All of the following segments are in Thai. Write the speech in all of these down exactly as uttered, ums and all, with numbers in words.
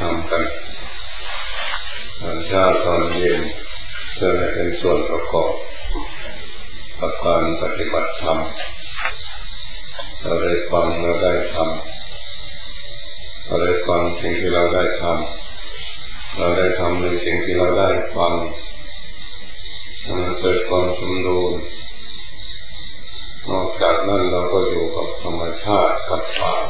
รมกันตอนเช้าตอนเย็นเพื่อให้เป็นส่วนประกอบกับการปฏิบัติธรรมเราได้ฟังเราได้ทำเราได้ฟังสิ่งที่เราได้ทำเราได้ทำในสิ่งที่เราได้ฟังมันเกิดความสมดุลนอกจากนั้นเราก็อยู่กับธรรมชาติกับป่า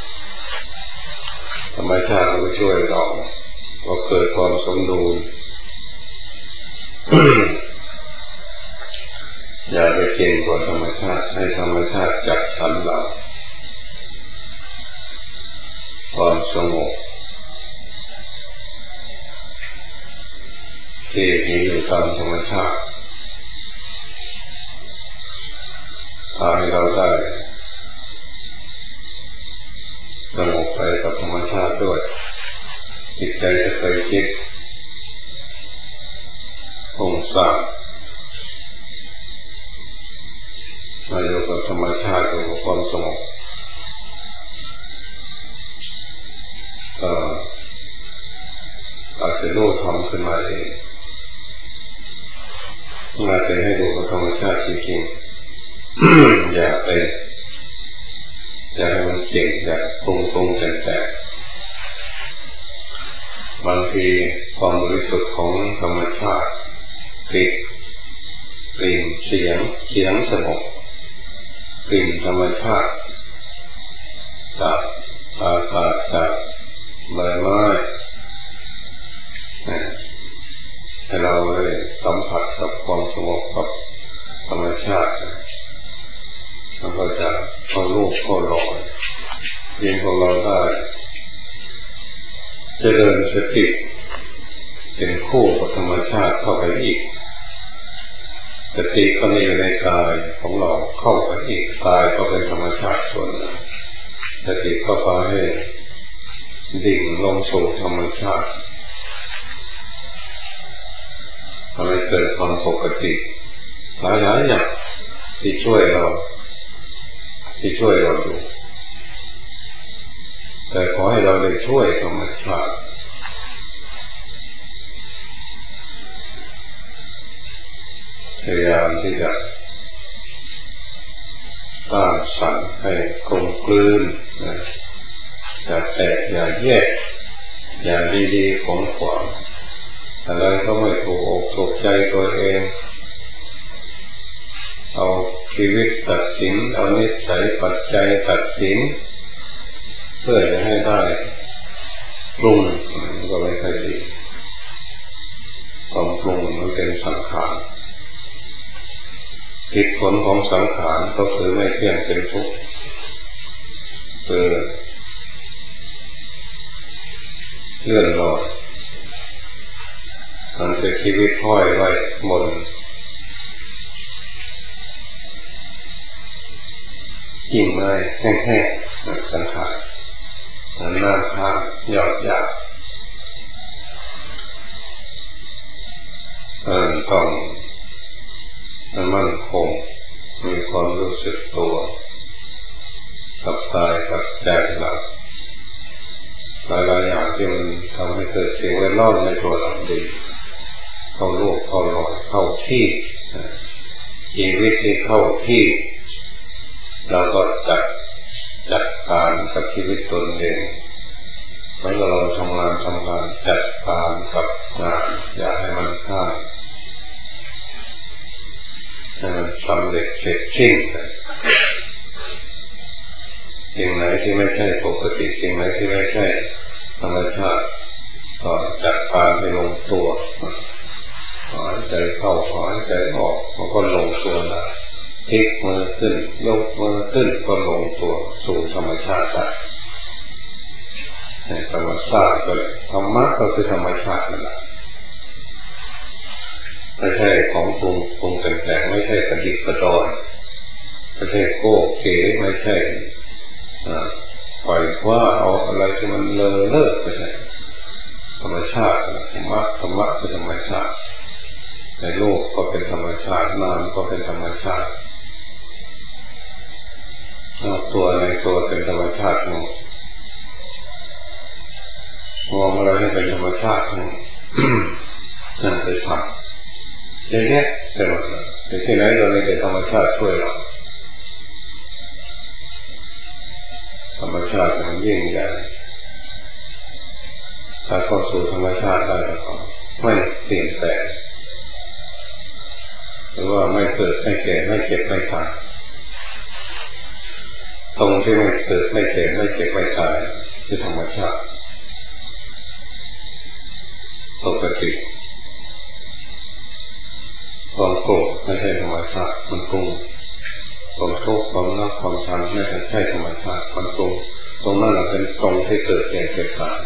ธรรมชาติก็ช่วยเราเราเกิดความสมดุล อย่าไปเก่งกว่าธรรมชาติให้ธรรมชาติจัดสรรเราความสงบที่มีอยู่ตามธรรมชาติพาให้เราได้สงบไปกับธรรมชาติด้วยจิตใจจะเคยคิดคงสร้างมาอยู่กับธรรมชาติอยู่กับความสงบก็อาจจะรู้ธรรมขึ้นมาเองมาจะให้ดูกับธรรมชาติจริงๆ อย่าไปอย่าให้มันเก่งอย่าตรงตรงแจกบางทีความบริสุทธิ์ของธรรมชาติกลิ่นกลิ่นเสียงเสียงสงบกลิ่นธรรมชาติจากอากาศจากใบไม้ให้เราได้สัมผัสกับความสงบกับธรรมชาติเราก็จะเข้าลูกเข้าลอยยิ่งของเราได้เจริญสติเป็นคู่กับธรรมชาติเข้าไปอีกสติก็มีอยู่ในกายของเราเข้าไปอีกกายก็เป็นธรรมชาติส่วนหนึ่งสติก็พาให้ดิ่งลงสู่ธรรมชาติทำให้เกิดความปกติหลายๆอย่างที่ช่วยเราที่ช่วยเราอยู่แต่ขอให้เราได้ช่วยธรรมชาติพยายามที่จะสร้างสรรค์ให้กลมกลืนนะอย่าแตกอย่าแยกอย่าดีๆของขวางอะไรก็ไม่ถูกอกถูกใจตัวเองเอาชีวิตตัดสินเอานิสัยปัจจัยตัดสินเพื่อจะให้ได้ปรุงก็ไม่ค่อยดีความปรุงมันเป็นสังขารเหตุผลของสังขารก็คือไม่เที่ยงเป็นทุกข์คือเลื่อนลอยมันเป็นชีวิตห้อยไว้บนกิ่งไม้แห้งๆสังขารมันน้ำค้างหยอดหยาบมันต้องมันมั่นคงมีความรู้สึกตัวกับกายกับใจเราหลายๆอย่างที่มันทำให้เกิดสิ่งแวดล้อมในตัวเราดีเข้าโลกเข้าลอยเข้าที่ชีวิตที่เข้าที่เราก็จัดจัดการกับชีวิตตนเองเมื่อเราทำงานทำงานจัดการกับงานอย่าให้มันพลาดให้มันสำเร็จเสร็จสิ้นสิ่งไหนที่ไม่ใช่ปกติสิ่งไหนที่ไม่ใช่ธรรมชาติก็จัดการให้ลงตัวหายใจเข้าหายใจออกมันก็ลงตัวได้พลิกมือขึ้นยกมือขึ้นก็ลงตัวสู่ธรรมชาติได้ธรรมชาติก็เลยธรรมะก็คือธรรมชาตินั่นแหละไม่ใช่ของปรุงปรุงแต่งไม่ใช่ประดิษฐ์ประดอยไม่ใช่โก้เก๋ไม่ใช่ปล่อยว่าเอาอะไรที่มันเลอะเลิศไม่ใช่ธรรมชาติธรรมะธรรมะคือธรรมชาติในโลกก็เป็นธรรมชาตินามก็เป็นธรรมชาติตัวในตัวเป็นธรรมชาติหมดมองอะไรให้เป็นธรรมชาตินั่นไปทำเยอะแยะไปหมดเลยแต่ที่ไหนเราเลยเป็นธรรมชาติช่วยเราธรรมชาติมันยิ่งใหญ่ถ้าเข้าสู่ธรรมชาติได้แล้วก็ไม่เปลี่ยนแปลงหรือว่าไม่เกิดไม่แก่ไม่เจ็บไม่ตายตรงที่ไม่เกิดไม่แก่ไม่เจ็บไม่ตายคือธรรมชาติปกติความโกรธไม่ใช่ธรรมชาติมันปรุงความทุกข์ความรักความชังไม่ใช่ธรรมชาติมันปรุงตรงนั้นแหละเป็นตรงที่เกิดแก่เกิดตาย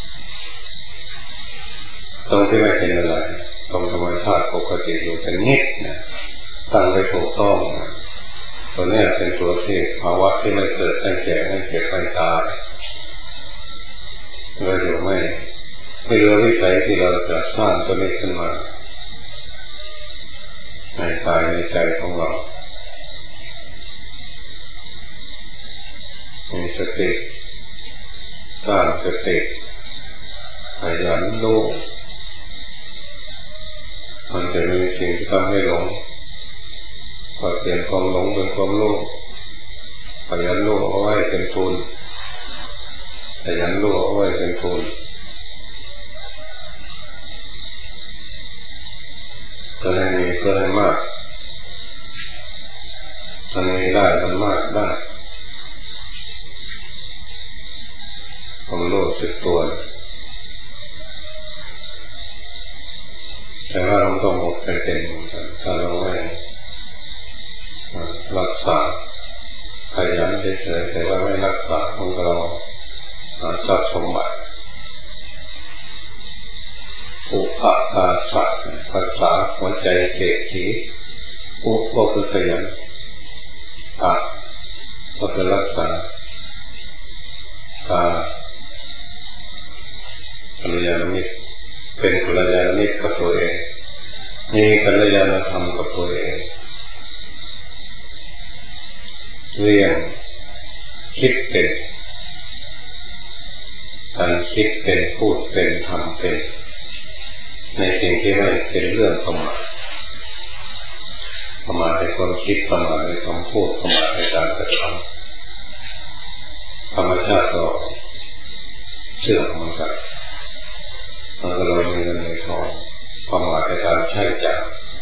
ตรงที่ไม่เป็นอะไรตรงธรรมชาติปกติอยู่เป็นนิดนะตั้งไว้ถูกต้องนะตัวนี้เป็นตัวที่ภาวะที่ไม่เกิดไม่แก่ไม่เจ็บไม่ตายเราอยู่ไม่ไม่รู้วิสัยที่เราจะสร้างตัวนี้ขึ้นมาในกายในใจของเรามีสติสร้างสติขยันรู้มันจะมีสิ่งที่ทำให้หลงพอเปลี่ยนความหลงเป็นความรู้ขยันรู้เอาไว้เป็นทุนขยันรู้เอาไว้เป็นทุนก็ให้มีก็ให้มากมันมีได้มันมากได้ความรู้สึกตัวแต่ว่าเราต้องหมดไปเป็นถ้าเราไม่รักษาขยันเฉยๆแต่ว่าไม่รักษาของเราทรัพย์สมบัติอุปกาสัตภาษาหัวใจเศรษฐีอุปก็คือขยันอาก็คือรักษาตากัลยาณมิตรเป็นกัลยาณมิตรกับตัวเองมีกัลยาณธรรมกับตัวเองเรียนคิดเป็นการคิดเป็นพูดเป็นทำเป็นในสิ่งที่ไม่เป็นเรื่องประมาทประมาทในความคิดประมาทในคำพูดประมาทในการกระทำธรรมชาติก็เสื่อมเหมือนกันมันก็เลยมีเงินในทองประมาทในการใช้จ่าย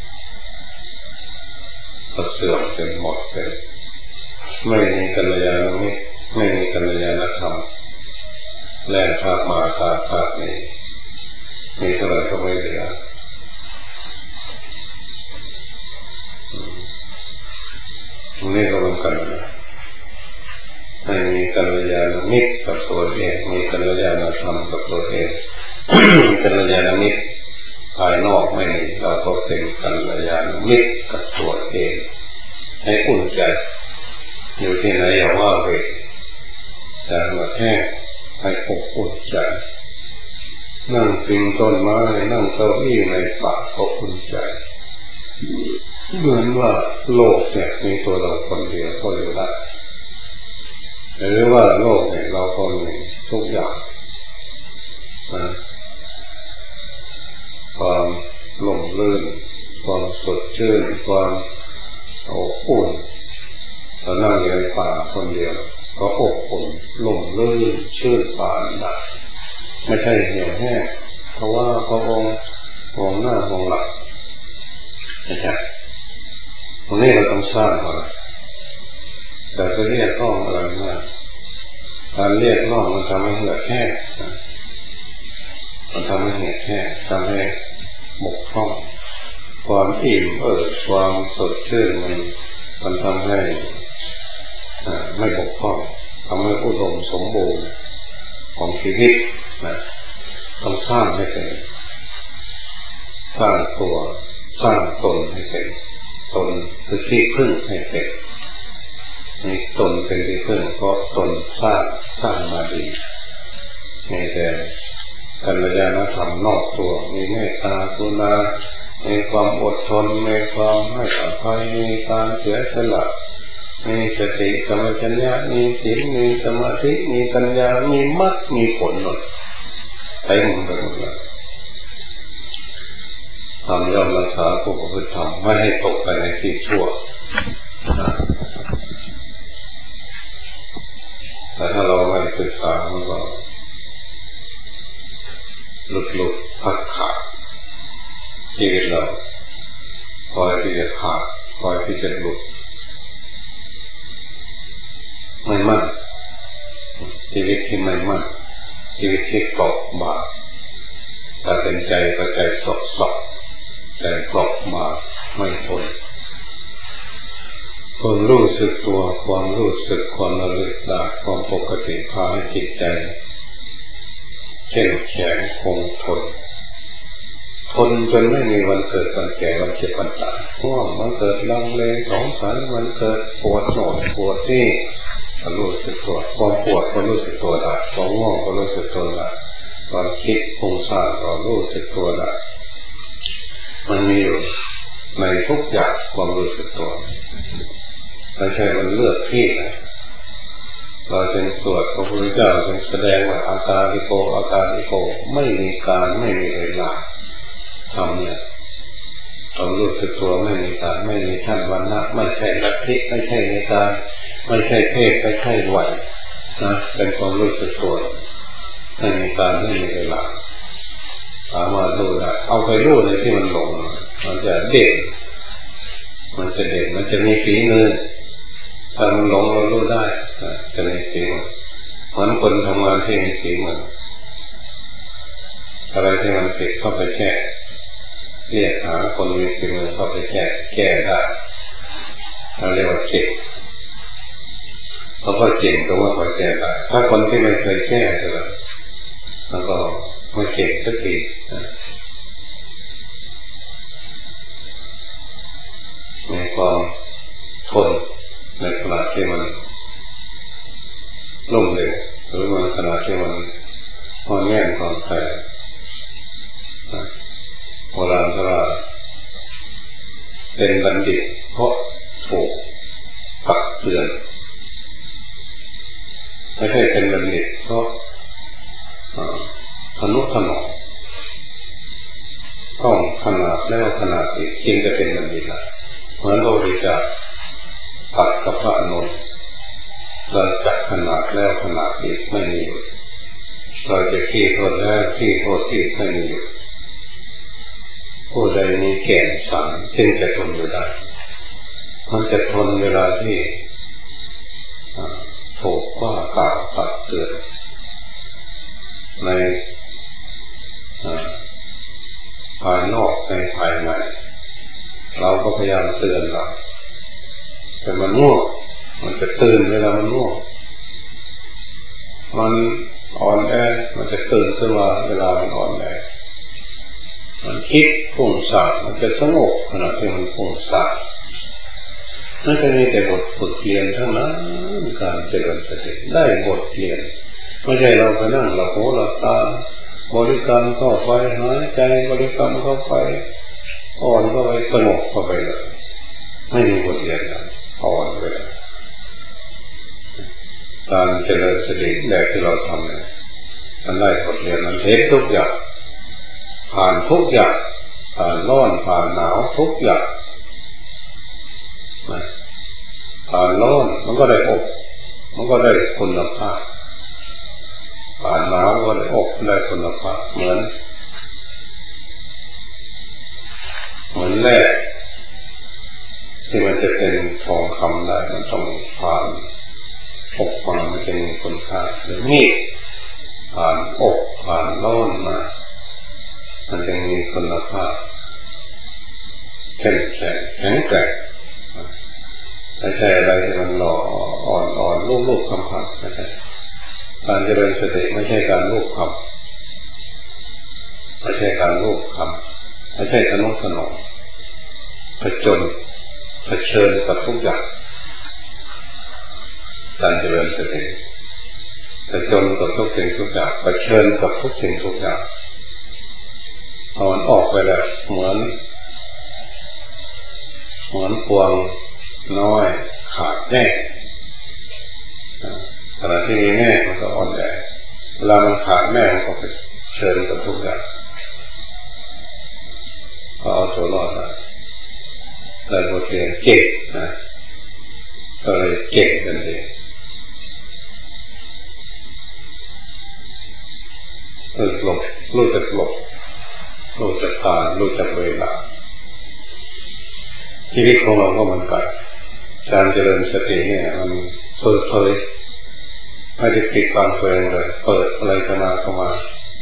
ก็เสื่อมเป็นหมดเป็นไม่มีกัลยาณมิตรไม่มีกัลยาณธรรมแล่นภาพมาภาพภาพนี้มีเท่าไหร่ก็ไม่เหลือนี่ก็เหมือนกันให้มีกัลยาณมิตรกับตัวเองมีกัลยาณธรรมกับตัวเองกัลยาณมิตรภายนอกไม่มีเราก็เป็นกัลยาณมิตรกับตัวเองให้อุ่นใจอยู่ที่ไหนอย่าว่าเวทแต่หัวแท้ให้อบอุ่นใจนั่งพิงต้นไม้นั่งเก้าอี้ในป่าก็อุ่นใจเหมือนว่าโลกเนี่ยมีตัวเราคนเดียวก็อยู่ได้หรือว่าโลกเนี่ยเราคนหนึ่งทุกอย่างนะความหลงลื่นความสดชื่นความอบอุ่นเรานั่งอยู่ในป่าคนเดียวก็อบอุ่นหลงลื่นชื่นบานได้ไม่ใช่เหี่ยวแห้งเพราะว่าพระองค์มองหน้ามองหลังไม่ใช่ตรงนี้เราต้องสร้างอะไรแต่จะเรียกร้องอะไรมากการเรียกร้องมันทำให้เหือดแห้งมันทำให้เหือดแห้งทำให้บกพร่องความอิ่มเอิบความสดชื่นมันมันทำให้ไม่บกพร่องทำให้อุดมสมบูรณ์ของชีวิตนะต้องสร้างให้เป็นสร้างตัวสร้างตนให้เป็นตนคือที่พึ่งให้เป็นมีตนเป็นที่พึ่งเพราะตนสร้างสร้างมาดีมีแต่กัลยาณธรรมนอกตัวมีเมตตากรุณามีความอดทนมีความให้อภัยมีการเสียสละมีสติสัมปชัญญะมีศีลมีสมาธิมีปัญญามีมรรคมีผลหมดเต็มไปหมดเลยทำย่อมรักษาผู้ประพฤติธรรมไม่ให้ตกไปในที่ชั่วแต่ถ้าเราไม่ศึกษามันก็หลุดหลุดพัดขาดชีวิตเราคอยที่จะขาดคอยที่จะหลุดไม่มั่นชีวิตที่ไม่มั่นชีวิตที่เกาะบาดแต่เป็นใจก็ใจสกสกใจเกาะบาดไม่ทนความรู้สึกตัวความรู้สึกความระลึกได้ความปกติพาให้จิตใจเข้มแข็งคงทนทนจนไม่มีวันเกิดวันแก่วันเจ็บวันตายง่วงมันเกิดลังเลสงสัยมันเกิดปวดหน่อยปวดที่ก็รู้สึกตัวความปวดก็รู้สึกตัวได้ความง่วงก็รู้สึกตัวได้ความคิดฟุ้งซ่านก็รู้สึกตัวได้มันมีอยู่ในทุกอย่างความรู้สึกตัวไม่ใช่มันเลือกที่นะเราจึงสวดพระพุทธเจ้าจึงแสดงว่าอาการลิโกอาการลิโกไม่มีการไม่มีเวลาทำเนี่ยความรู้สึกตัวไม่มีการไม่มีชั้นวรรณะไม่ใช่ลัทธิไม่ใช่ในการไม่ใช่เพศไม่ใช่วัยนะเป็นความรู้สึกตัวไม่มีการไม่มีเวลาสามารถรู้ได้เอาไปรู้ในที่มันหลงมันจะเด่นมันจะเด่นมันจะมีฝีมือถ้ามันหลงเรารู้ได้จะมีฝีมือเหมือนคนทำงานที่มีฝีมืออะไรที่มันผิดเข้าไปแก้เรียกหาคนมีฝีมือเข้าไปแก้แก้ได้เราเรียกว่าเก่งเขาก็เก่งตรงว่าไปแก้ได้ถ้าคนที่ไม่เคยแก้เลยแล้วก็ไม่เก่งสักทีมีความทนในขณะที่มันล่มเหลวหรือมาขณะที่มันอ่อนแอความแพ้โบราณเขาว่าเป็นบัณฑิตเพราะถูกตักเตือนไม่ใช่เป็นบัณฑิตเพราะทนุถนอมต้องขนาดแล้วขนาดอีกจึงจะเป็นบัณฑิตละเหมือนเราดีจะตัดกับพระอนุนเราจัดขนาดแล้วขนาดอีกไม่มีอยู่เราจะขี้โทษแล้วขี้โทษอีกไม่มีอยู่ผู้ใดมีแก่นสารจึงจะทนอยู่ได้มันจะทนเวลาที่ถูกว่ากล่าวตักเตือนในภายนอกในภายในเราก็พยายามเตือนเราแต่มันง่วงมันจะตื่นเวลามันง่วงมันอ่อนแอมันจะตื่นขึ้นมาเวลามันอ่อนแอมันคิดฟุ้งซ่านมันจะสงบขณะที่มันฟุ้งซ่านนั่นจะมีแต่บทฝึกเรียนเท่านั้นการเจริญสติได้บทเรียนไม่ใช่เราไปนั่งเราโหเราตาบริกรรมเข้าไปหายใจบริกรรมเข้าไปอ่อนเข้าไปสงบเข้าไปเลยไม่มีบทเรียนนะอ่อนไปเลยการเจริญสติแบบที่เราทำเนี่ยมันได้บทเรียนมันเทคทุกอย่างผ่านทุกอย่างผ่านร้อนผ่านหนาวทุกอย่างผ่านร้อนมันก็ได้อบมันก็ได้คุณภาพผ่านหนาวก็ได้อบได้คุณภาพเหมือนเหมือนแร่ที่มันจะเป็นทองคำได้มันต้องผ่านอบมามันจะมีคุณค่าหรือมีดผ่านอบผ่านร้อนมามันจะมีคุณภาพเข้มแข็งแข็งแกร่งไม่ใช่อะไรที่มันหล่ออ่อนอ่อนลูกลูกคำพันไม่ใช่การเจริญสติไม่ใช่การลูกคำไม่ใช่การลูกคำไม่ใช่ทนุถนอมผจญเผชิญกับทุกอย่างการเจริญสติผจญกับทุกสิ่งทุกอย่างเผชิญกับทุกสิ่งทุกอย่างพอมันออกไปแล้วเหมือนเหมือนพวงน้อยขาดแน่ขณะที่มีแน่มันก็อ่อนแอเวลามันขาดแน่มันก็ไปชชิญกับทุกอย่างก็เอาตัวรอดได้แต่บทเรียนเก่งนะก็เลยเก่งกันเองรู้หลบรู้จักหลบรู้จักการรู้จักเวลาชีวิตของเราก็เหมือนกันการเจริญสติเนี่ยมันเปิดเผยไม่ได้ปิดบังตัวเองเลยเปิดอะไรจะมาเข้ามา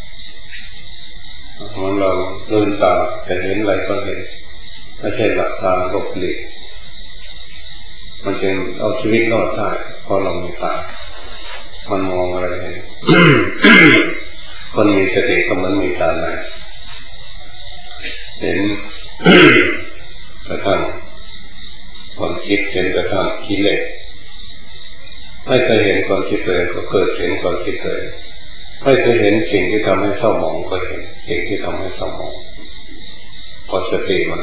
มันเราลืมตาแต่เห็นอะไรก็เห็นไม่ใช่หลับตาหลบหลีกมันจึงเอาชีวิตรอดได้เพราะเรามีตามันมองอะไรเห็น คนมีสติก็เหมือนมีตาในเห็น กระทั่งความคิดเห็นกระทั่งกิเลสไม่เคยเห็นความคิดเลยก็เกิดเห็นความคิดเลยไม่เคยเห็นสิ่งที่ทำให้เศร้าหมองก็เห็นสิ่งที่ทำให้เศร้าหมองพอสติมัน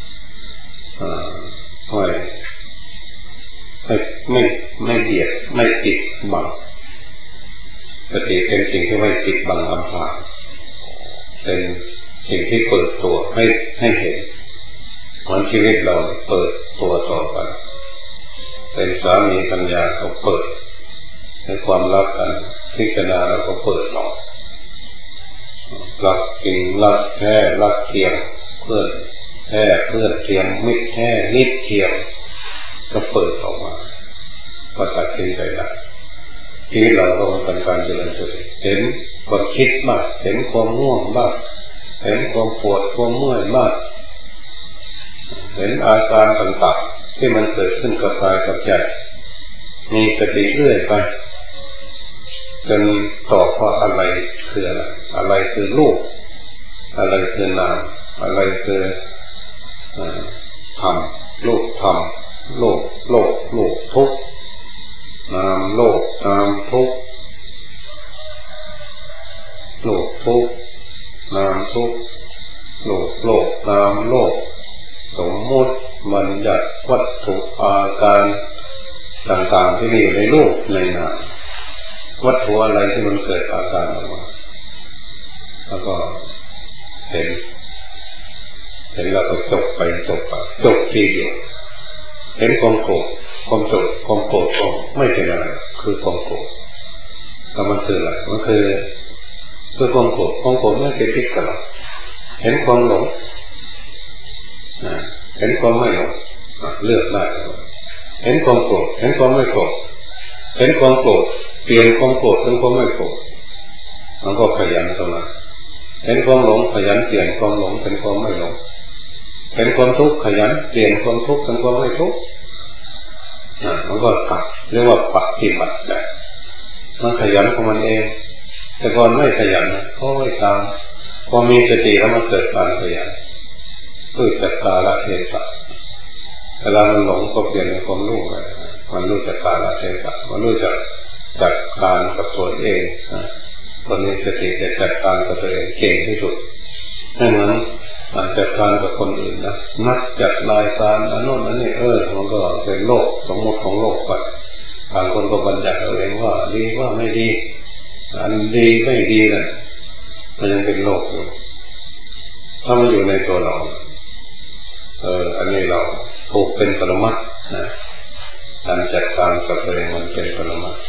ไม่ไม่ไม่ไม่เบียดไม่ปิดบังสติเป็นสิ่งที่ไม่ปิดบังอำพรางเป็นสิ่งที่เปิดตัวให้ให้เห็นเหมือนชีวิตเราเปิดตัวต่อไปเป็นสามีปัญญาเขาเปิดในความรักกันพิจารณาแล้วก็เปิดหลอกรักจริงรักแท้รักเทียมเพื่อนแท้เพื่อนเทียมมิตรแท้นิดเทียมก็เปิดออกมาก็ตัดสินใจได้ชีวิตเราก็เป็นการเจริญสติเห็นความคิดมากเห็นความง่วงมากเห็นความปวดความเมื่อยมากเห็นอาการต่างๆที่มันเกิดขึ้นกับกายกับใจมีสติเรื่อยไปจนตอบว่าอะไรคืออะไรอะไรคือรูปอะไรคือนามอะไรคือธรรมรูปธรรมโลกโลกโลกทุกข์นามโลกนามทุกข์โลกทุกข์นามทุกข์โลกโลกนามโลกสมมุติบัญญัติวัตถุอาการต่างๆที่มีอยู่ในโลกในนามวัตถุอะไรที่มันเกิดอาการออกมาแล้วก็เห็นเห็นแล้วก็จบไปจบไปจบทีเดียวเห็นความโกรธความโกรธความโกรธก็ไม่เป็นอะไรคือความโกรธแล้วมันคืออะไรมันคือคือความโกรธความโกรธไม่เป็นพิษกับเราเห็นความหลงเห็นความไม่หลงเลือกได้เห็นความโกรธเห็นความไม่โกรธเห็นความโกรธเปลี่ยนความโกรธเป็นความไม่โกรธมันก็ขยันตรงนั้นเห็นความหลงขยันเปลี่ยนความหลงเป็นความไม่หลงเห็นความทุกข์ขยันเปลี่ยนความทุกข์เป็นความไม่ทุกข์มันก็ขับเรียกว่าปฏิบัติได้มันขยันของมันเองแต่ก่อนไม่ขยันเพราะไม่ตามพอมีสติแล้วมันเกิดการขยันรู้จักกาลเทศะเวลามันหลงก็เปลี่ยนเป็นความรู้ไปมันรู้จักกาลเทศะมันรู้จักจัดการกับตัวเองคนมีสติจะจัดการกับตัวเองเก่งที่สุดไม่เหมือนจัดการกับคนอื่นนะนักจัดรายการอันโน้นอันนี้เออมันก็เป็นโลกสมมติของโลกไปบางคนก็บัญญัติเอาเองว่าดีว่าไม่ดีอันดีไม่ดีนะมันยังเป็นโลกอยู่ถ้ามันอยู่ในตัวเราเอออันนี้เราถูกเป็นปรมัตถ์นะการจัดการกับตัวเองมันเป็นปรมัตถ์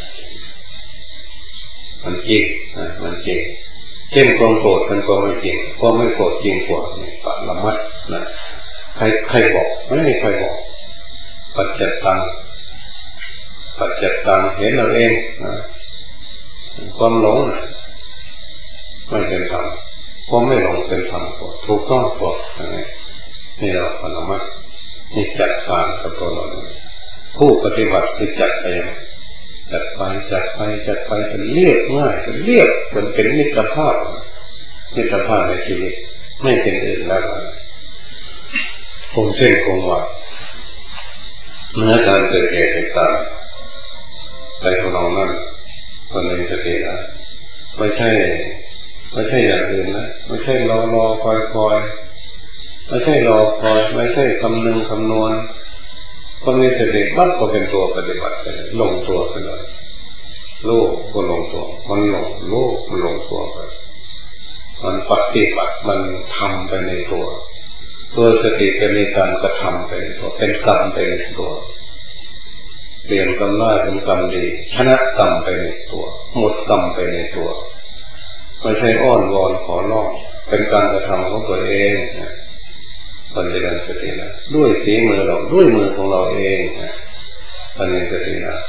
มันจริงนะมันจริงเช่นความโกรธเป็นความไม่จริงความไม่โกรธจริงกว่านี่ปรมัตถ์นะใครใครบอกไม่มีใครบอกปัจจัตตังปัจจัตตังเห็นเราเองนะความหลงนะไม่เป็นธรรมความไม่หลงเป็นธรรมกว่าถูกต้องกว่าอย่างนี้นี่เราปรมัตถ์นี่จัดการกับตัวเราผู้ปฏิบัติคือจัดเองจัดไปจัดไปจัดไปจนเรียบง่ายจนเรียบจนเป็นมิตรภาพมิตรภาพในชีวิตไม่เป็นอื่นแล้วคงเส้นคงวาเมื่อการเกิดเหตุต่างๆใจของเรานั้นคนในสตินะไม่ใช่ไม่ใช่อย่างอื่นนะไม่ใช่รอรอคอยคอยไม่ใช่รอคอยไม่ใช่คำนึงคำนวณคนมีสติบัดก็เป็นตัวปฏิบัติไปลงตัวไปเลยโลกก็ลงตัวมันหลงโลกมันลงตัวไปมันปฏิบัติมันทำไปในตัวตัวสติเป็นในการกระทำไปในตัวเป็นกรรมไปในตัวเปลี่ยนกรรมร้ายเป็นกรรมดีชนะกรรมไปในตัวหมดกรรมไปในตัวไม่ใช่อ้อนวอนขอร้องเป็นการกระทำของตัวเองนะปัญญาสตินะด้วยฝีมือเราด้วยมือของเราเองนะปัญญาสตินะ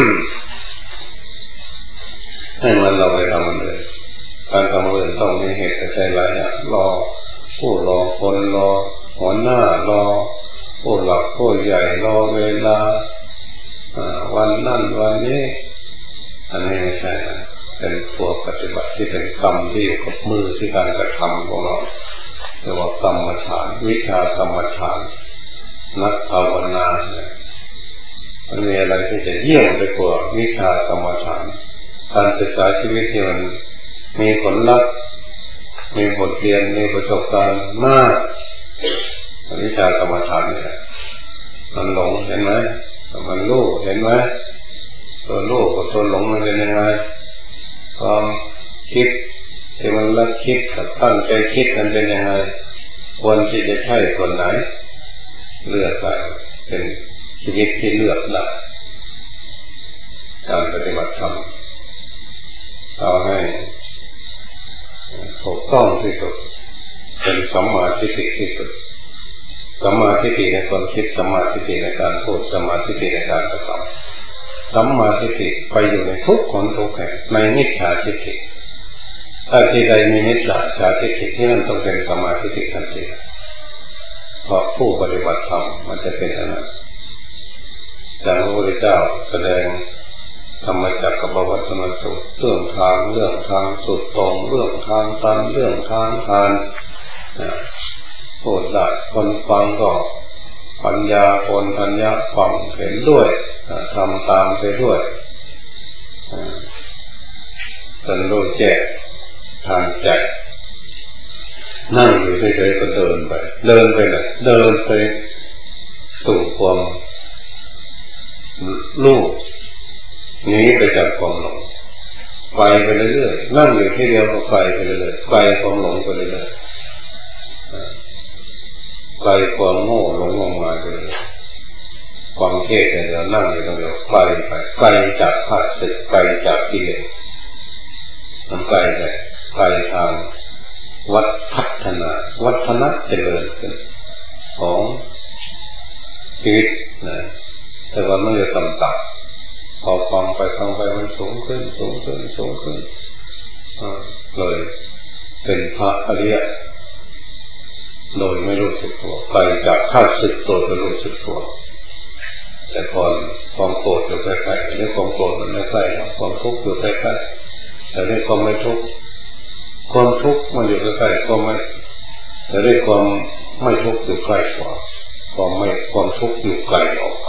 ให้มันเราไปทำมันเลยการทำเรื่องต้องมีเหตุปัจจัยหลายอย่างรอผู้รอคนรอหัวหน้ารอผู้หลักผู้ใหญ่รอเวลาวันนั่นวันนี้อันนี้ไม่ใช่นะเป็นตัวปฏิบัติที่เป็นกรรมที่อยู่กับมือที่การกระทำของเราเรียกว่ากรรมฐานวิชากรรมฐานนักภาวนาเนี่ยมันมีอะไรที่จะเยี่ยมไปกว่าวิชากรรมฐานการศึกษาชีวิตที่มันมีผลลัพธ์มีบทเรียนมีประสบการณ์มากวิชากรรมฐานเนี่ยมันหลงเห็นไหมมันรู้เห็นไหมตัวรู้กับตัวหลงมันเป็นยังไงความคิดที่มันละคิดกับตั้งใจคิดมันเป็นยังไงควรที่จะใช้ส่วนไหนเลือกไปเป็นชีวิตที่เลือกได้การปฏิบัติธรรมเอาให้ถูกต้องที่สุดเป็นสัมมาทิฏฐิที่สุดสัมมาทิฏฐิในความคิดสัมมาทิฏฐิในการพูดสัมมาทิฏฐิในการกระทำสัมมาทิฏฐิไปอยู่ในทุกคนทุกแห่งในมิจฉาทิฏฐิถ้าที่ใดมีมิจฉาทิฏฐิที่นั่นต้องเป็นสัมมาทิฏฐิทันทีเพราะผู้ปฏิบัติธรรมมันจะเป็นอย่างนั้นจากพระพุทธเจ้าแสดงธรรมจักรกับวัฒนสูตรเรื่องทางเรื่องทางสุดตรงเรื่องทางตันเรื่องทางทานพูดได้คนฟังก็ปัญญาคนทัญญาฟังเห็นด้วยทำตามไปด้วยจนรู้แจ้งทางใจนั่งอยู่เฉยๆก็เดินไปเดินไปไหนเดินไปสู่ความรู้หนีไปจากความหลงไปไปเรื่อยๆนั่งอยู่ที่เดียวก็ไปไปเรื่อยๆไปความหลงไปเรื่อยๆไปความโง่หลงลงมาไปเรื่อยความเท่เดียวนั่งอยู่ตรงเดียวไปไปไปจากข้าศึกไปจากกิเลสมันไปไปไปทางวัดพัฒนาวัฒนะเจริญขึ้นของชีวิตนะแต่ว่ามันจะต่ำๆพอฟังไปฟังไปมันสูงขึ้นสูงขึ้นสูงขึ้นเลยเป็นพระอริยะโดยไม่รู้สึกตัวไปจากข้าศึกโดยไม่รู้สึกตัวแต่ก่อนความโกรธอยู่ใกล้ๆแต่ความโกรธมันไม่ใกล้ความทุกข์อยู่ใกล้ๆแต่ได้ความไม่ทุกข์ความทุกข์มันอยู่ใกล้ๆความไม่แต่ได้ความไม่ทุกข์อยู่ใกล้กว่าความไม่ความทุกข์อยู่ไกลออกไป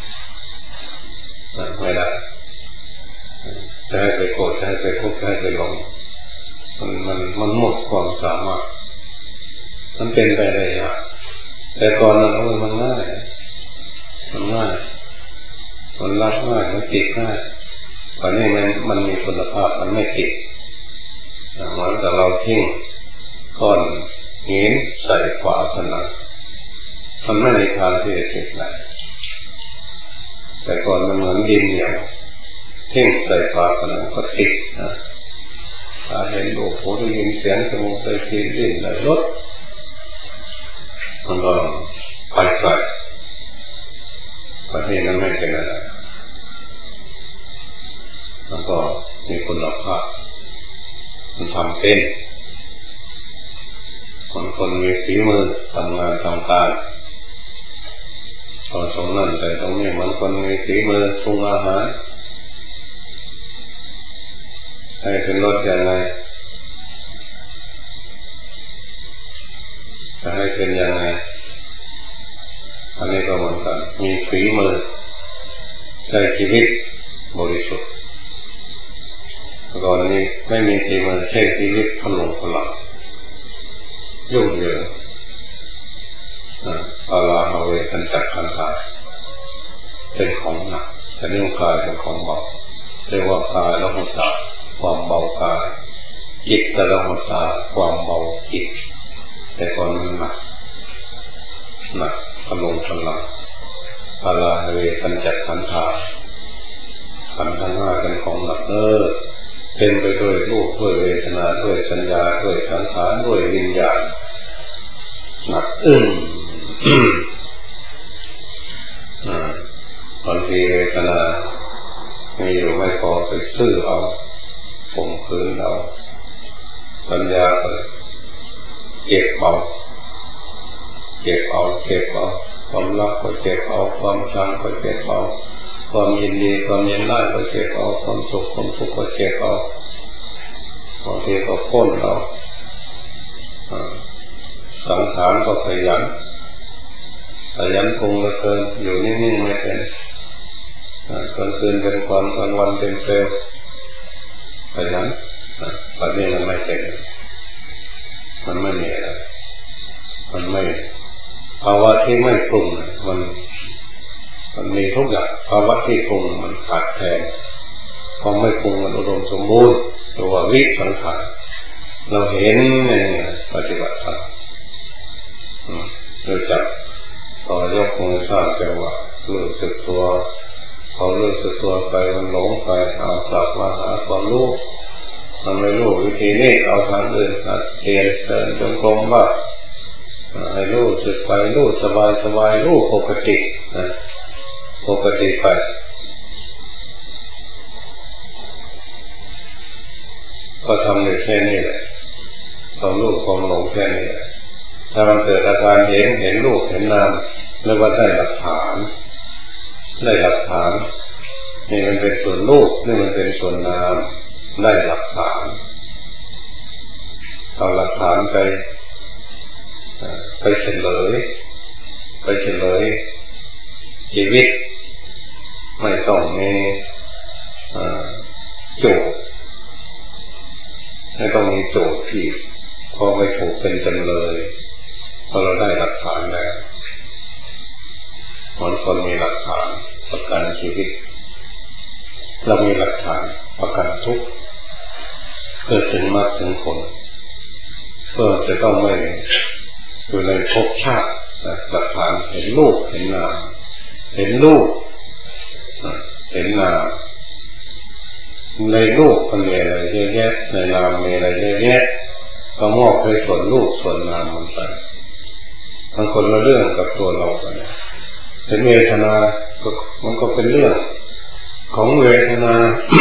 ไม่ได้จะให้ไปโกรธจะให้ไปทุกข์จะให้ไปหลงมันมันมันหมดความสามารถมันเป็นไปได้ยากแต่ก่อนนั้นมันง่ายมันง่ายมันรักง่ายมันติดง่ายตอนนี้มันมันมีคุณภาพมันไม่ติดเหมือนกับเราทิ้งก้อนหินใส่ฝาผนังมันไม่มีทางที่จะติดได้แต่ก่อนมันเหมือนดินเหนียวทิ้งใส่ฝาผนังก็ติดนะตาเห็นรูปหูได้ยินเสียงจมูกได้กลิ่นลิ้นได้รสมันก็ไปไกลประเทศนั้นไม่เป็นอะไรแล้วก็มีคุณภาพมันทำเป็นคนคนมีฝีมือทำงานทำการตอนสงนั่นใส่ตรงนี้มันคนมีฝีมือปรุงอาหารให้เป็นรสยังไงจะให้เป็นยังไงอันนี้ก็เหมือนกันมีฝีมือใช้ชีวิตบริสุทธิ์ก่อนนี้ไม่มีฝีมือใช้ชีวิตพลุงพลังยุ่งเหยิงอาลาฮาเวกันจักขันธาเป็นของหนักแต่เรื่องกายเป็นของเบาเรียกว่ากายแล้วหัวใจความเบากายจิตตะละหตาความเบาจิตแต่ก่อนมันหนักหนักพลุงพลังพลาเวปัญจขันธ์ขันธ์ทั้งห้าเป็นของหนักเออเต็มไปด้วยรูปด้วยเวทนาด้วยสัญญาด้วยสังขารด้วยวิญญาณหนักอึ้งบางทีเวทนามีอยู่ไม่พอไปซื้อเอาข่มขืนเอาสัญญาก็เก็บเอาเก็บเอาเก็บเอาความรักก็เก็บเอาความชังก็เก็บเอาความยินดีความยินร้ายก็เก็บเอาความสุขความทุกข์ก็เก็บเอาบางทีก็พ้นเอาสังขารก็ขยันขยันคงเหลือเกินอยู่นิ่งๆไม่เป็นกลางคืนเป็นความกลางวันเป็นเปลวขยันปัจจุบันมันไม่เป็นมันไม่มีอะไรมันไม่ภาวะที่ไม่ปรุงมันมันมีทุกอย่างภาวะที่ปรุงมันขาดแคลนพอไม่ปรุงมันอุดมสมบูรณ์ตัววิสังขารเราเห็นเนี่ยปฏิบัติธรรมรู้จักพอยกมือสร้างจังหวะรู้สึกตัวพอรู้สึกตัวไปมันหลงไปเอากลับมาหาความรู้มันไม่รู้วิธีนี้เอาทางอื่นหัดเรียนเดินจงกรมว่าให้รู้สึกไปรู้สบายสบายรู้ปกตินะปกติไปก็ทำอยู่แค่นี้แหละความรู้ความหลงแค่นี้แหละถ้ามันเกิดอาการเห็นเห็นรูปเห็นนามแล้วว่าได้หลักฐานได้หลักฐานนี่มันเป็นส่วนรูปนี่มันเป็นส่วนนามได้หลักฐานเอาหลักฐานไปไปเฉลยไปเฉลยชีวิตไม่ต้องมีโจทย์ไม่ต้องมีโจทย์ผิดพอไม่ถูกเป็นจำเลยพอเราได้หลักฐานแล้วมันคนมีหลักฐานประกันชีวิตเรามีหลักฐานประกันทุกข์เพื่อถึงมรรคถึงผลเพื่อจะต้องไม่อยู่ในภพชาติหลักฐานเห็นรูปเห็นนามเห็นรูปเห็นนามในรูปมันมีอะไรเยอะแยะในนามมีอะไรเยอะแยะก็มอบไปส่วนรูปส่วนนามมันไปมันคนละเรื่องกับตัวเราไปเป็นเวทนามันก็เป็นเรื่องของเวทนา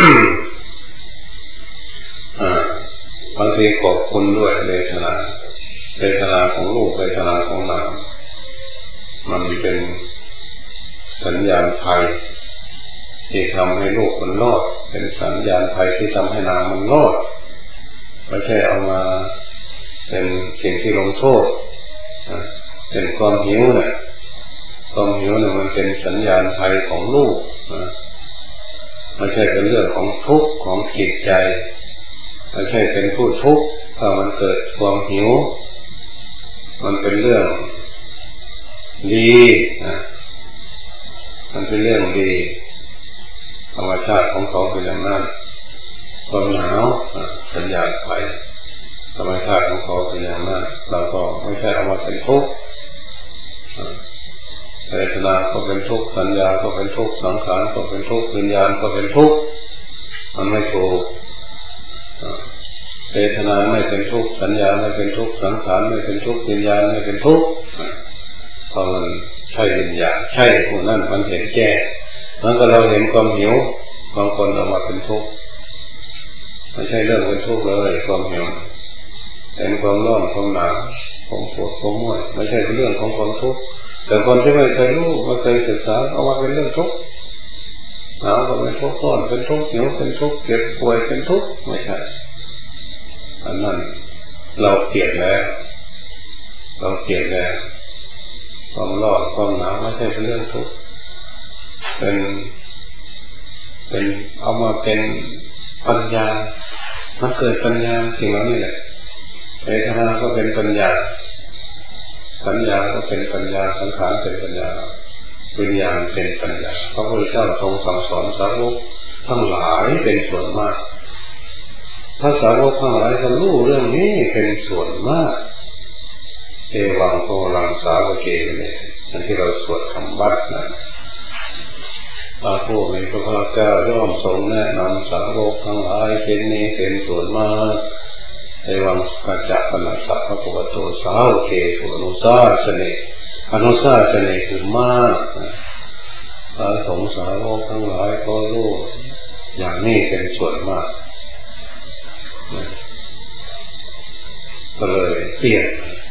บางทีขอบคุณด้วยเวทนาเวทนาของรูปเวทนาของนามมันเป็นสัญญาณภัยที่ทำให้รูปมันรอดเป็นสัญญาณภัยที่ทำให้นามมันรอดไม่ใช่เอามาเป็นสิ่งที่ลงโทษเป็นความหิวเนี่ยความหิวเนี่ยมันเป็นสัญญาณภัยของรูปไม่ใช่เป็นเรื่องของทุกข์ของจิตใจไม่ใช่เป็นผู้ทุกข์ถ้ามันเกิดความหิวมันเป็นเรื่องดีนะมันเป็นเรื่องดีธรรมชาติของเขาเป็นอย่างนั้นความหนาวสัญญาณภัยธรรมชาติของเขาเป็นอย่างนั้นเราก็ไม่ใช่เอามาเป็นทุกข์เวทนาก็เป็นทุกข์สัญญาก็เป็นทุกข์สังขารก็เป็นทุกข์วิญญาณก็เป็นทุกข์มันไม่ถูกเวทนาไม่เป็นทุกข์สัญญาไม่เป็นทุกข์สังขารไม่เป็นทุกข์วิญญาณไม่เป็นทุกข์เพราะมันใช่วิญญาณใช่ผู้นั้นมันเห็นแก่นั้นก็เราเห็นความหิวบางคนเอามาเป็นทุกข์ไม่ใช่เรื่องเป็นทุกข์เลยความหิวเห็นความร้อนความหนาวความปวดความเมื่อยไม่ใช่เป็นเรื่องของความทุกข์แต่คนที่ไม่เคยรู้ไม่เคยศึกษาเอามาเป็นเรื่องทุกข์หนาวก็เป็นทุกข์ร้อนเป็นทุกข์หิวเป็นทุกข์เจ็บป่วยเป็นทุกข์ไม่ใช่อันนั้นเราเปลี่ยนแล้วเราเปลี่ยนแล้วความร้อนความหนาวไม่ใช่เป็นเรื่องทุกข์เป็นเป็นเอามาเป็นปัญญามันเกิดปัญญาสิ่งเหล่านี้แหละเวทนาก็เป็นปัญญาสัญญาก็เป็นปัญญาสังขารเป็นปัญญาวิญญาณเป็นปัญญาพระพุทธเจ้าทรงสั่งสอนสาวกทั้งหลายเป็นส่วนมากภาษาวกทั้งหลายก็รู้เรื่องนี้เป็นส่วนมากเอวังโพลังสาวเกเนี่ยอันที่เราสวดคำวัดนะพระผู้มีพระภาคเจ้าย่อมทรงแนะนำสาวกทั้งหลายเช่นนี้เป็นส่วนมากเอวังกัจจปนัสสะพระพุทโธสาวเกสุอนุสาสเนอนุสาสเนคือมากพระสงฆ์สาวกทั้งหลายก็รู้อย่างนี้เป็นส่วนมากก็เลยเปลี่ยน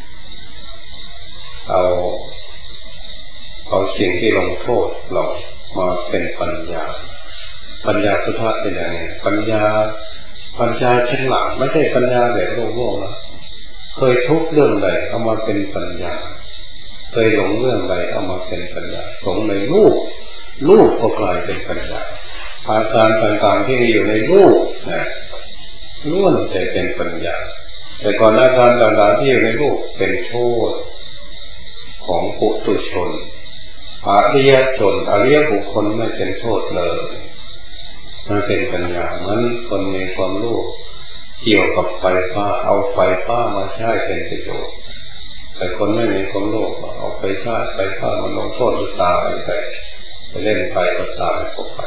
เอาเอาสิ่งที่ลงโทษเรามาเป็นปัญญาปัญญาพุทธะเป็นยังไงปัญญาปัญญาชั้นหลังไม่ใช่ปัญญาแบบโลกๆนะเคยทุกข์เรื่องใดเอามาเป็นปัญญาเคยหลงเรื่องใดเอามาเป็นปัญญาหลงในรูปรูปก็กลายเป็นปัญญาอาการต่างๆที่มีอยู่ในรูปนะล้วนแต่เป็นปัญญาแต่ก่อนอาการต่างๆที่อยู่ในรูปเป็นโทษของปุถุชนอริยชนอริยบุคคลไม่เป็นโทษเลยมันเป็นปัญญามันคนมีความรู้เกี่ยวกับไฟฟ้าเอาไฟฟ้ามาใช้เป็นประโยชน์แต่คนไม่มีความรู้เอาไฟฟ้าไฟฟ้ามาลงโทษตายไปไปเล่นไฟก็ตายก็ไป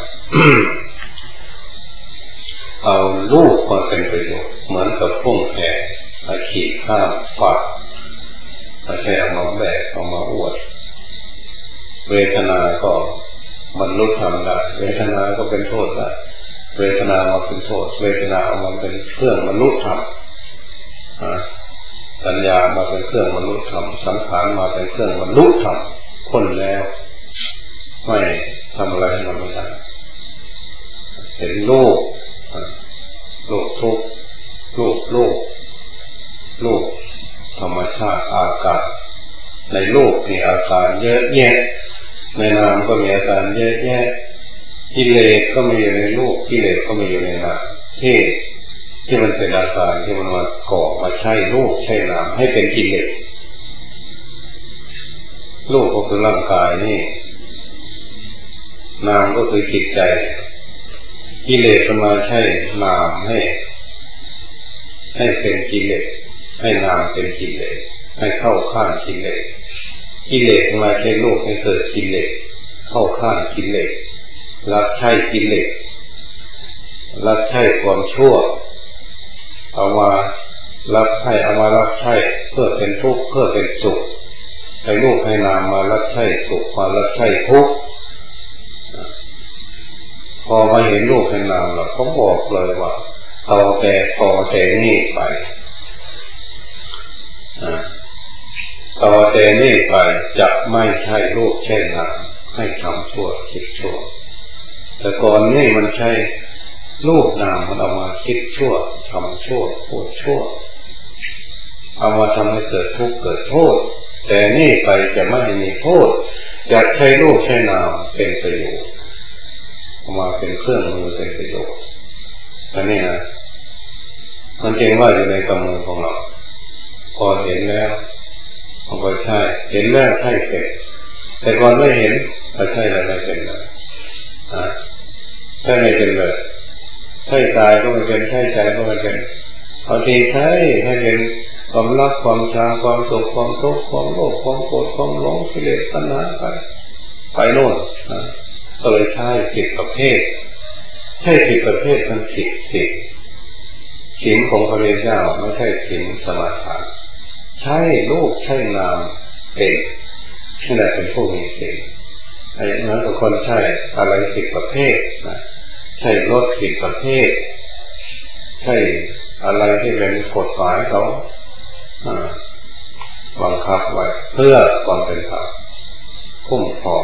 เอาลูกมาเป็นประโยชน์เหมือนกับพุ่งแห่ขี่ข้ามฝักไม่ใช่เอามาแบกเอามาอวดเวทนาก็บรรลุธรรมได้เวทนาก็เป็นโทษได้เวทนามาเป็นโทษเวทนาเอามาเป็นเครื่องบรรลุธรรมสัญญามาเป็นเครื่องบรรลุธรรมสังขารมาเป็นเครื่องบรรลุธรรมพ้นแล้วไม่ทำอะไรให้เราไม่ได้เห็นโลกโลกทุกข์โลกโลกโลกธรรมชาติอากาศในโลกมีอาการเยอะแยะในนามก็มีอาการเยอะแยะกิเลสก็มีอยู่ในโลกกิเลสก็มีอยู่ในนามที่ที่มันเป็นอาการที่มันมาก่อมาใช้โลกใช้นามให้เป็นกิเลสโลกก็คือร่างกายนี่นามก็คือจิตใจกิเลสมันมาใช้นามให้ให้เป็นกิเลสให้นามเป็นกิเลสให้เข้าข้างกิเลสกิเลสมาใช้โลกให้เกิดกิเลสเข้าข้างกิเลสรับใช้กิเลสรับใช้ความชั่วเอามารับใช้เอามารับใช้เพื่อเป็นทุกข์เพื่อเป็นสุขให้โลกให้นามมารับใช้สุขมารับใช้ทุกข์พอมาเห็นโลกให้นามเราก็บอกเลยว่าต่อแต่ต่อแต่นี้ไปต่อแต่นี้ไปจะไม่ใช่รูปใช่นามให้ทำชั่วคิดชั่วแต่ก่อนนี่มันใช่รูปนามมันเอามาคิดชั่วทำชั่วพูดชั่วเอามาทำให้เกิดทุกข์เกิดโทษแต่นี่ไปจะไม่มีโทษจะใช้รูปใช้นามเป็นประโยชน์เอามาเป็นเครื่องมือเป็นประโยชน์อันนี้นะมันจริงว่าอยู่ในกำมือของเราพอเห็นแล้วมันก็ใช่เห็นแล้วใช่เป็นแต่ก่อนไม่เห็นก็ใช่แล้วไม่เป็นเลยอ่ะใช่ไม่เป็นเลยใช่ตายก็ไม่เป็นใช่ใจก็ไม่เป็นบางทีใช่ให้เป็นความรักความชังความสุขความทุกข์ความโลภความโกรธความหลงกิเลสตัณหาไปไปโน่นนะก็เลยใช่ผิดประเภทใช่ผิดประเภทมันผิดสิศีลของพระพุทธเจ้าไม่ใช่ศีลสมาทานใช่รูปใช่นามเป็นนี่แหละเป็นผู้มีศีลไอ้นั้นทุกคนใช่อะไรผิดประเภทนะใช่รถผิดประเภทใช่อะไรที่เป็นกฎหมายเขาบังคับไว้เพื่อความเป็นธรรมคุ้มครอง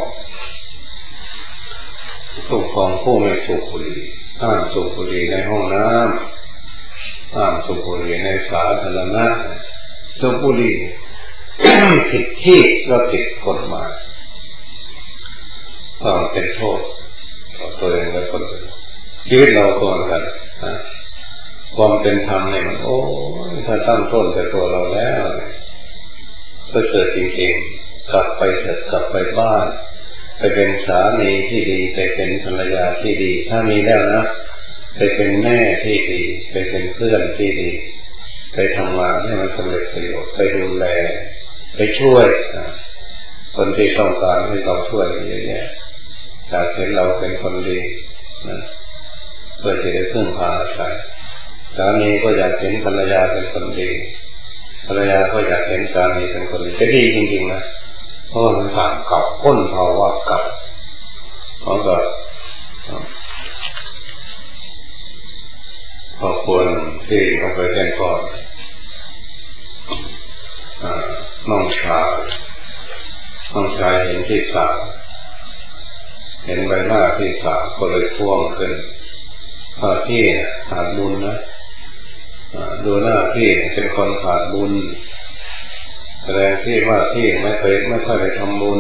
คุ้มครองผู้ไม่สูบบุหรี่ห้ามสูบบุหรี่ในห้องน้ำห้ามสูบบุหรี่ในสาธารณะสูบบุหรี่ ผิดที่ก็ผิดกฎหมายต้องเป็นโทษต่อตัวเองและคนอื่นชีวิตเราก่อนกันนะความเป็นธรรมเนี่ยมันโอ้ถ้าตั้งต้นแต่ตัวเราแล้วก็เกิดจริงๆกลับไปเถิดกลับไปบ้านไปเป็นสามีที่ดีไปเป็นภรรยาที่ดีถ้ามีแล้วนะไปเป็นแม่ที่ดีไปเป็นเพื่อนที่ดีไปทำงานให้มันสำเร็จประโยชน์ไปดูแลไปช่วยคนที่ต้องการให้เราช่วยเยอะแยะอยากเห็นเราเป็นคนดีนะเพื่อจะได้พึ่งพาอาศัยสามีก็อยากเห็นภรรยาเป็นคนดีภรรยาก็อยากเห็นสามีเป็นคนดีจะดีจริงๆนะเพราะมันผ่านเก่าก้นภาวะเก่าเพราะก็ครอบครัวที่เขาไปแจ้งก่อนน้องชายน้องชายเห็นพี่สาวเห็นใบหน้าพี่สาวก็เลยท่วงขึ้นถ้าพี่ขาดบุญนะดูหน้าพี่เป็นคนขาดบุญแสดงที่ว่าพี่ไม่ไปไม่ค่อยไปทำบุญ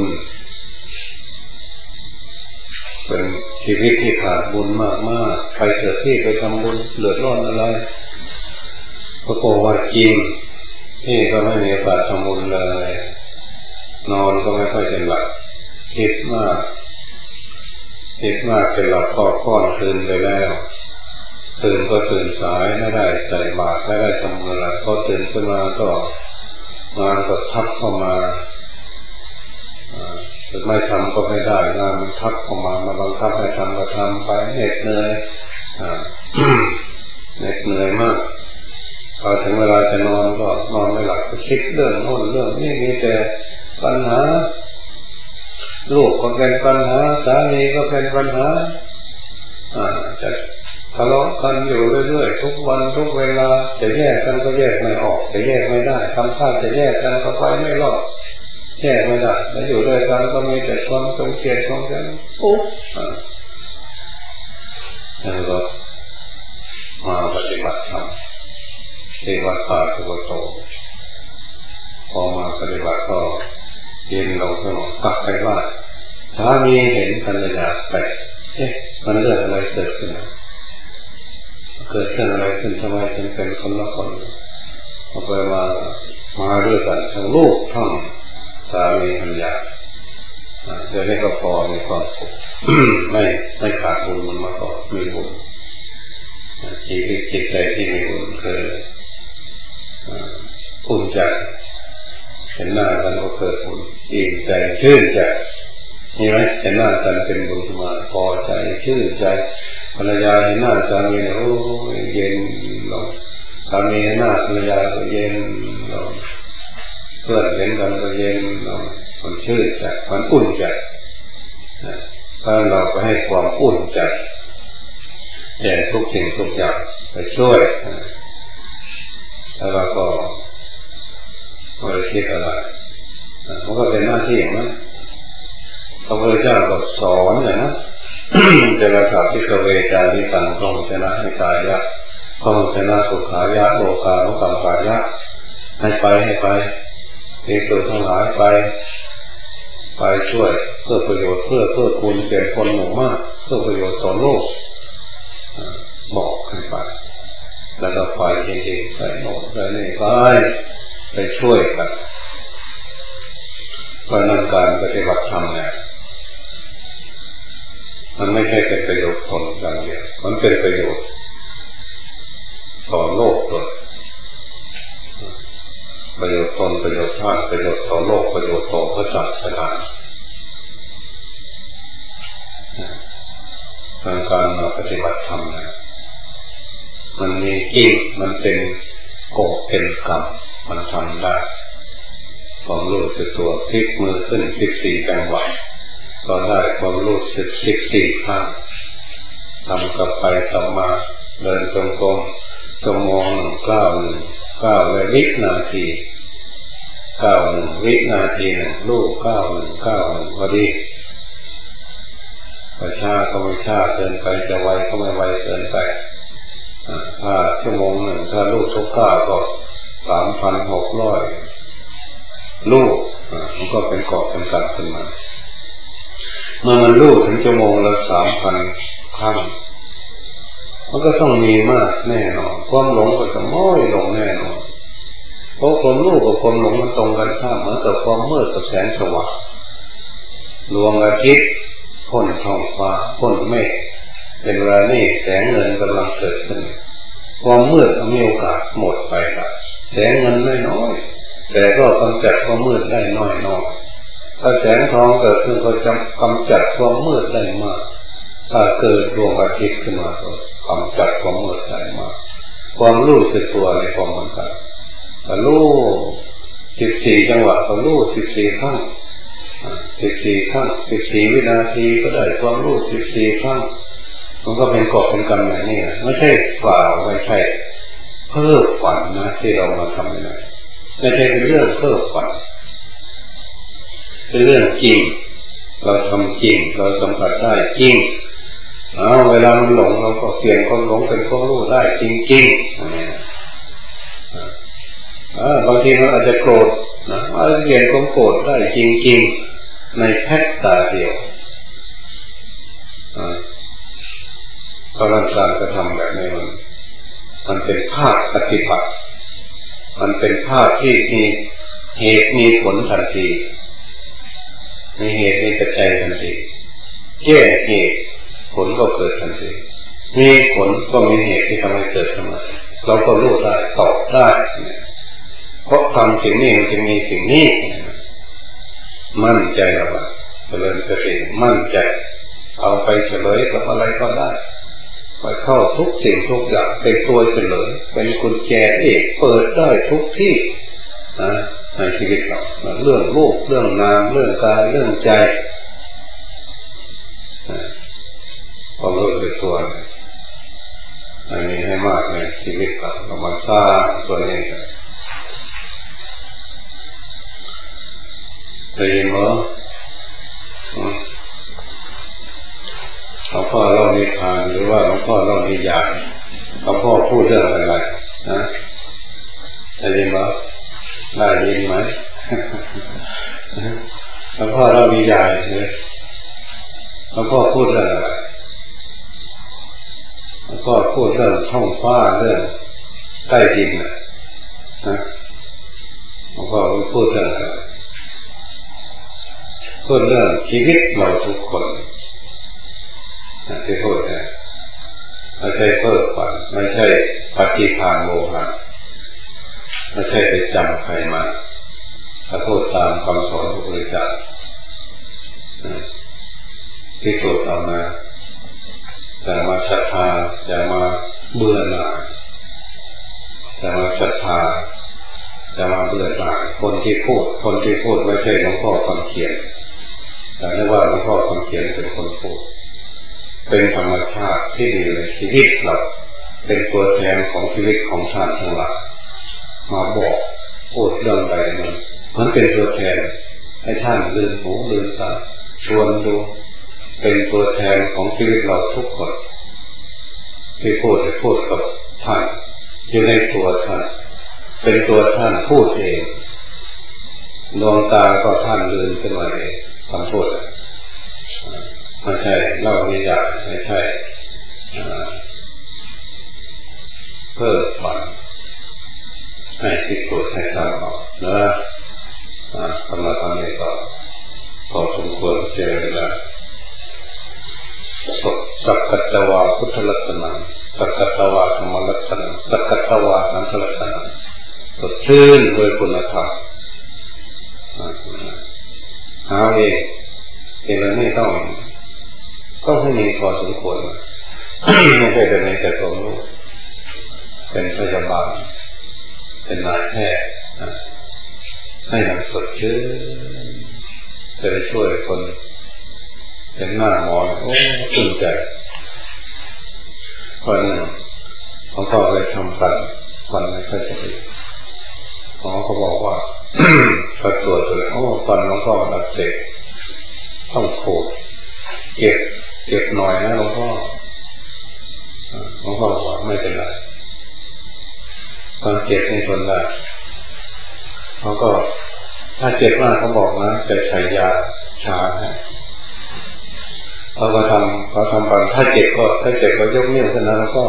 เป็นชีวิตที่ขาดบุญมากๆใครเกิดที่ไปทำบุญเดือดร้อนอะไรก็บอกว่าจริงพี่ก็ไม่มีโอกาสทำบุญเลยนอนก็ไม่ค่อยจะหลับคิดมากคิดมากเป็นหลับก็ก้อนคืนไปแล้วตื่นก็ตื่นสายไม่ได้ใส่บาตรไม่ได้ทำอะไรพอตื่นขึ้นมาก็งานก็ทับเข้ามาถึงไม่ทำก็ไม่ได้งานมันทับเข้ามามาบังคับให้ทำก็ทำไปเหน็ดเหนื่อยเหน็ดเหนื่อยมากพอถึงเวลาจะนอนก็นอนไม่หลับก็คิดเรื่องโน่นเรื่องนี้มีแต่ปัญหาลูกก็เป็นปัญหาสามีก็เป็นปัญหาจะทะเลาะกันอยู่เรื่อยๆทุกวันทุกเวลาจะแยกกันก็แยกไม่ออกจะแยกไม่ได้ทำท่าจะแยกกันก็ไปไม่รอดแยกไม่ได้แล้วอยู่ด้วยกันก็มีแต่ความจงเกลียดความกันปุ๊บแล้วก็มาปฏิบัติธรรมที่วัดป่าสุกโตพอมาปฏิบัติก็เย็นลงสงบกลับไปว่าสามีเห็นภรรยาไปเอ๊ะมันเรื่องอะไรเกิดขึ้นเกิดขึ้นอะไรขึ้นทำไมถึงเป็นคนละคนพอไปมามาด้วยกันทั้งลูกทั้งสามีภรรยาเดี๋ยวนี้ก็พอมีความสุข ไม่ไม่ขาดบุญมันมาก่อนมีบุญชีวิตจิตใจที่มีบุญคืออุ่นใจเห็นหน้ากันก็เกิดบุญอิ่มใจชื่นใจนี่ไหมเห็นหน้ากันเป็นบุญมาพอใจชื่นใจภรรยาเห็นหน้าสามีโอ้เย็นลงสามีเห็นหน้าภรรยาก็เย็นลงเพื่อนเห็นกันก็เย็นลงมันชื่นใจมันอุ่นใจถ้าเราไปให้ความอุ่นใจแก่ทุกสิ่งทุกอย่างไปช่วยแล้วเราก็ไม่ได้คิดอะไรมันก็เป็นหน้าที่อย่างนั้นพระพุทธเจ้าก็สอนอย่างนั้นเจริญสัพพิกเวจาริตังต้องชนะให้กายะต้องชนะสุขายะโลกาโลกัมปายะให้ไปให้ไปในส่วนทั้งหลายไปไปช่วยเพื่อประโยชน์เพื่อเพื่อคุณแก่คนหมู่มากเพื่อประโยชน์ต่อโลกบอกให้ไปแล้วก็ไปจริงๆไปโน่นไปนี่ไปไปช่วยกันเพราะนั้นการปฏิบัติธรรมเนี่ยมันไม่ใช่เป็นประโยชน์ตนอย่างเดียวมันเป็นประโยชน์ต่อโลกด้วยประโยชน์ตนประโยชน์ชาติประโยชน์ต่อโลกประโยชน์ต่อพระศาสนาทางการมาปฏิบัติธรรมเนี่ยมันมีจริงมันเป็นกฎเป็นกรรมมันทำได้ความรู้สึกตัวพลิกมือขึ้นสิบสี่จังหวะก็ได้ความรู้สึกสิบสี่ครั้งทำกลับไปกลับมาเดินจงกรมชั่วโมงหนึ่งเก้าหนึ่งเก้าและวินาทีเก้าหนึ่งวินาทีหนึ่งลูกเก้าหนึ่งเก้าหนึ่งพอดีประชาก็ไม่ช้าเกินไปจะไวก็ไม่ไวเกินไปถ้าชั่วโมงหนึ่งถ้าลูกทุกเก้าก็สามพันหกร้อยลูกมันก็เป็นกอบเป็นกันขึ้นมาเมื่อมันลูกถึงชั่วโมงละสามพันครั้งมันก็ต้องมีมากแน่นอนความหลงก็จะม้อยลงแน่นอนเพราะความรู้กับความหลงมันตรงกันข้ามเหมือนกับความมืดกับแสงสว่างดวงอาทิตย์พ้นท้องฟ้าพ้นเมฆเป็นเวลานี่แสงเงินกำลังเกิดขึ้นความมืดมีโอกาสหมดไปละแสงเงินน้อยๆแต่ก็กำจัดความมืดได้น้อยๆถ้าแสงทองเกิดขึ้นก็จะกำจัดความมืดได้มากถ้าเกิดดวงอาทิตย์ขึ้นมาก็กำจัดความมืดได้มากความรู้สึกตัวในความเหมือนกันรู้สิบสี่จังหวะก็รู้สิบสี่ครั้งสิบสี่ครั้งสิบสี่วินาทีก็ได้ความรู้สิบสี่ครั้งมันก็เป็นกฎเป็นกรรมอย่างนี้นะไม่ใช่ฝ่าไม่ใช่เพ้อฝันนะที่เรามาทำนี่นะไม่ใช่เป็นเรื่องเพ้อฝันเป็นเรื่องจริงเราทำจริงเราสัมผัสได้จริงเอาเวลามันหลงเราก็เปลี่ยนความหลงเป็นความรู้ได้จริงๆบางทีมันอาจจะโกรธนะอาจจะเปลี่ยนความโกรธได้จริงๆในแค่ตาเดียวเพราะการกระทำแบบนี้มันมันเป็นภาคปฏิบัติมันเป็นภาคที่มีเหตุมีผลทันทีมีเหตุมีปัจจัยทันทีแก้เหตุผลก็เกิดทันทีมีผลก็มีเหตุที่ทำให้เกิดขึ้นมาเราก็รู้ได้ตอบได้เพราะทำสิ่งนี้มันจะมีสิ่งนี้มั่นใจเราว่าเจริญสติมั่นใจเอาไปเฉลยกับอะไรก็ได้ไปเข้าทุกสิ่งทุกอย่างเป็นตัวเฉลยเป็นกุญแจเอกเปิดได้ทุกที่นะในชีวิตเราเรื่องรูปเรื่องนามเรื่องกายเรื่องใจความรู้สึกตัวอันนี้ให้มากในชีวิตเราเรามาสร้างตัวนี้กันได้ยินไหมหลวงพ่อเล่านิทานหรือว่าหลวงพ่อเล่านิยายหลวงพ่อพูดเรื่องอะไรนะได้ยินไหมได้ยินไหมหลวงพ่อเล่านิยายเนี่ยหลวงพ่อพูดเรื่องอะไรหลวงพ่อพูดเรื่องท้องฟ้าเรื่องใต้ดินนะนะหลวงพ่อพูดเรื่องอะไรพูดเรื่องชีวิตเราทุกคนที่พูดเนี่ยไม่ใช่เพ้อฝันไม่ใช่ปฏิภาณโมหะไม่ใช่ไปจำใครมาถ้าพูดตามคำสอนของพระพุทธเจ้าที่สุดเอามาอย่ามาศรัทธาอย่ามาเบื่อหน่ายอย่ามาศรัทธาอย่ามาเบื่อหน่ายคนที่พูดคนที่พูดไม่ใช่หลวงพ่อคำเขียนแต่ไม่ว่าหลวงพ่อคำเขียนเป็นคนพูดเป็นธรรมชาติที่ดีเลยชีวิตเราเป็นตัวแทนของชีวิตของท่านทั้งหลายมาบอกพูดเรื่องใดนั้นมันเป็นตัวแทนให้ท่านลืมหูลืมตาชวนดูเป็นตัวแทนของชีวิตเราทุกคนที่พูดจะพูดกับท่านอยู่ในตัวท่านเป็นตัวท่านพูดเองดวงตาก็ท่านลืมขึ้นมาเองคำพูดไม่ใช่เล่านิยายไม่ใช่เพ้อฝันให้พิสูจน์ให้ทำเอาเนอะทำมาทำนี้ก็พอสมควรเจอแล้วสักกัตวาพุทธลักษณะสักกัตวาธรรมลักษณะสักกัตวาสังฆลักษณะสดชื่นด้วยคุณธรรมหาเองเองนี่ต้องต้องให้มีพอสมควรไม่ใช่เป็นในแต่ความรู้เป็นพยาบาลเป็นนายแพทย์ให้มันสดชื่นจะได้ช่วยคนเห็นหน้าหมอโอ้ตื่นใจวันหนึ่งเขาก็ไปทำฟันฟันไม่ค่อยจะดีหมอเขาบอกว่าเขาตรวจเลยโอ้ฟันมันก็อักเสบต้องขูดเก็บเก็บหน่อยนะหลวงพ่อหลวงพ่อบอกว่าไม่เป็นไรตอนเจ็บในทนได้เขาก็ถ้าเจ็บมากเขาบอกนะจะใช้ยาชาให้เขาก็ทำเขาทำบันถ้าเจ็บก็ถ้าเจ็บก็ยกนิ้วขึ้นนะแล้วก็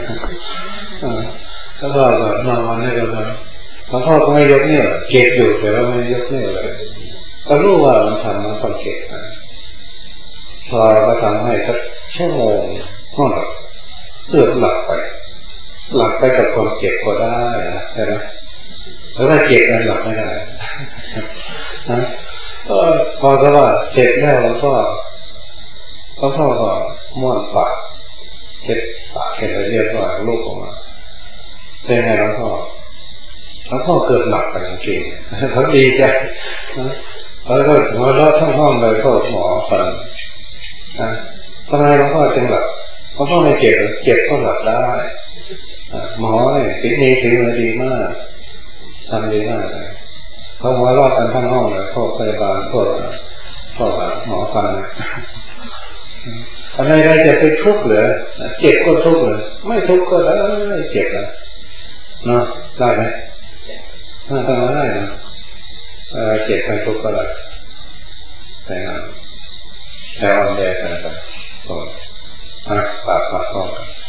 แล้วก็แบบนอนให้กันนะแล้วพ่อก็ไม่ยกนิ้วเจ็บอยู่แต่ว่าไม่ยกนิ้วเลยก็รู้ว่ามันทำมันต้องเจ็บนะพอก็ทำให้สักชั่วโมงห้องหลับเกือบหลับไปหลับไปกับความเจ็บก็ได้นะใช่ไหมแล้วถ้าเจ็บแล้วหลับไม่ได้นะก็พอก็ว่าเจ็บแล้วแล้วก็เขาพ่อก็ม้วนปากเจ็บปากเจ็บอะไรเรียบร้อยลูกออกมาเป็นไงแล้วพ่อแล้วพ่อเกือบหลับไปจริงๆเขาดีใจแล้วก็หัวเราะทั้งห้องเลยก็หมอฟันนะทำไมหลวงพ่อจึงหลับเพราะพ่อไม่เจ็บเจ็บก็หลับได้หมอเนี่ยฝีมือฝีมือดีมากทำดีมากเลยเขาหัวเราะกันทั้งห้องเลยพวกพยาบาลพวกพวกหมอฟันอะไรอะไรจะไปทุกข์เหรอเจ็บก็ทุกข์เลยไม่ทุกข์ก็ได้เจ็บนะเนาะได้ไหมน่าทำได้นะเจ็บไปทุกข์ก็ได้แต่งานแต่อ่อนแอกันไปก็อ่ะปากปากก็